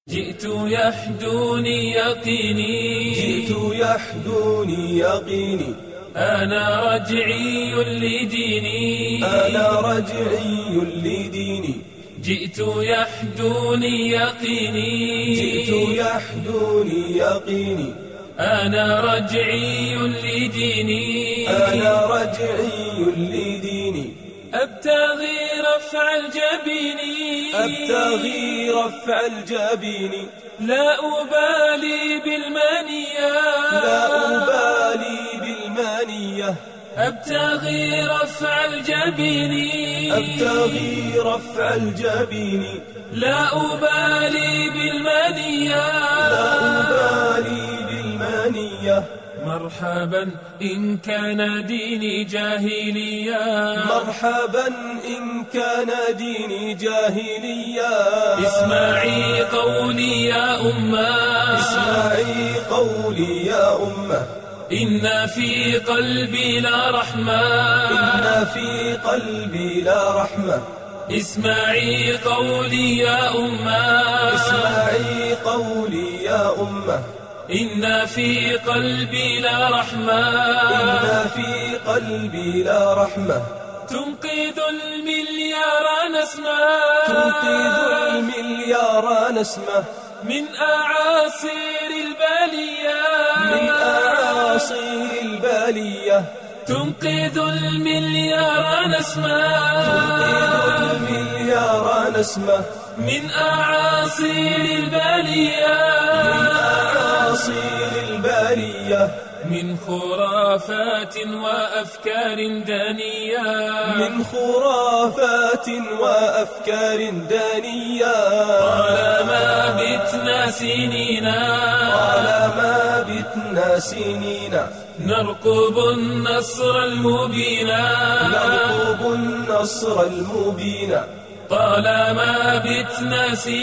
جئت يحدوني يقيني أنا رجعي لديني جئت يحدوني يقيني أنا رجعي لديني أبتغي رفع الجبين لا أبالي بالمانية أبتغي رفع الجبين لا أبالي بالمانية مرحبا إن كان ديني جاهليا اسمعي قولي يا أمة إن في قلبي لا رحمة اسمعي قولي يا أمة إن في قلبي لا رحمة تنقذ المليار نسمة من أعاصير البالية تنقذ المليار نسمة من أعاصير البالية من خرافات وأفكار دانية طالما بتنا سنينا نرقب النصر المبين طالما بتنا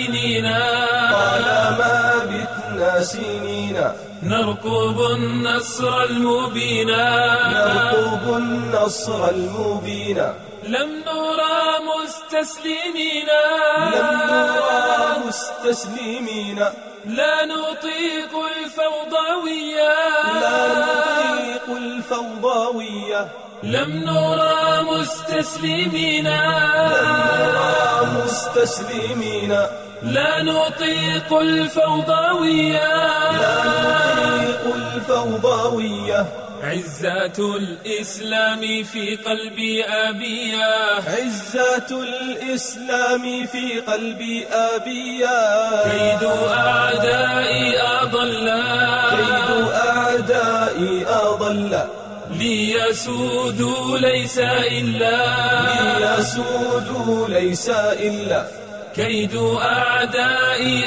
سنينا نرقب النصر المبين لم نرى مستسلمين لا نطيق الفوضوية لم نرى مستسلمين لا نطيق الفوضوية عزة الإسلام في قلبي أبيا كيد أعدائي أضل ليسودوا ليس إلا كيد أعدائي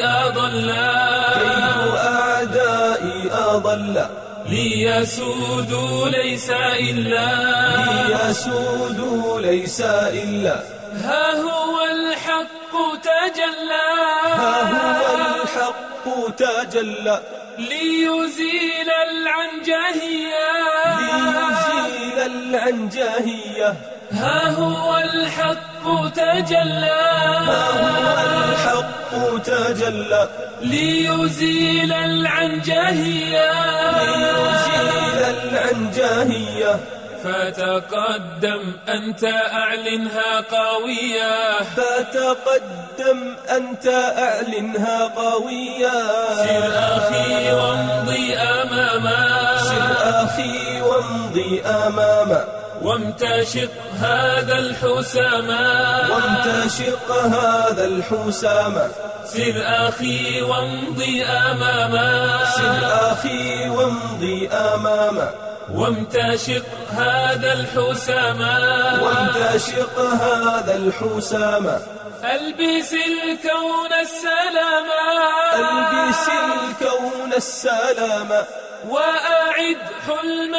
أضل ليسودوا ليس إلا ها هو الحق تجلى ليزيل العنجهية ها هو الحق تجلى ليزيل العنجهية فتقدم أنت أعلنها قوية سر أخي وامضي أماما وامتشق هذا الحسام سر أخي وامضي أماما وامتشق هذا الحسام ألبس الكون السلام وأعد حلم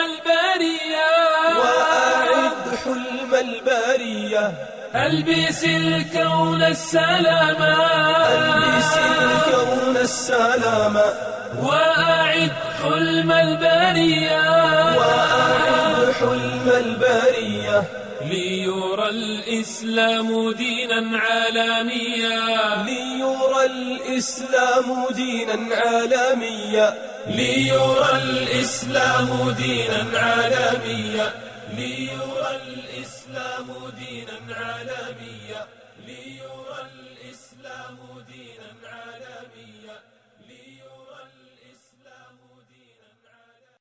البارية ألبس الكون السلام وأعد حلم البارية ليرى الإسلام دينا عالميا، ليرى الإسلام دينا عالميا، ليرى الإسلام دينا عالميا، ليرى الإسلام دينا عالميا، ليرى الإسلام دينا